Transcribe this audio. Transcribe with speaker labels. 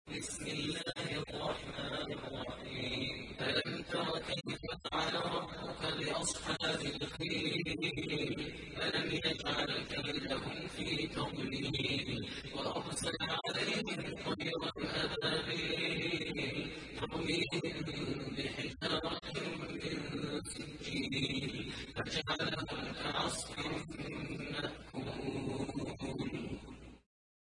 Speaker 1: بسم الله الرحمن الرحيم ألم تر كيف فعل ربك بأصحاب الفيل ألم يجعل كيدهم في تضليل وأرسل عليهم طيرا أبابيل ترميهم بحجارة من سجيل فجعلهم كعصف